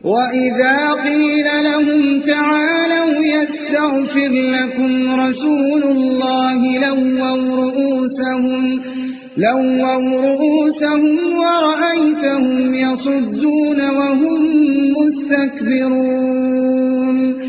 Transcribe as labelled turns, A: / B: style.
A: وإذا قيل لهم تعالوا يستغفر لكم رسول الله لووا رؤوسهم ورأيتهم يصدون وهم مستكبرون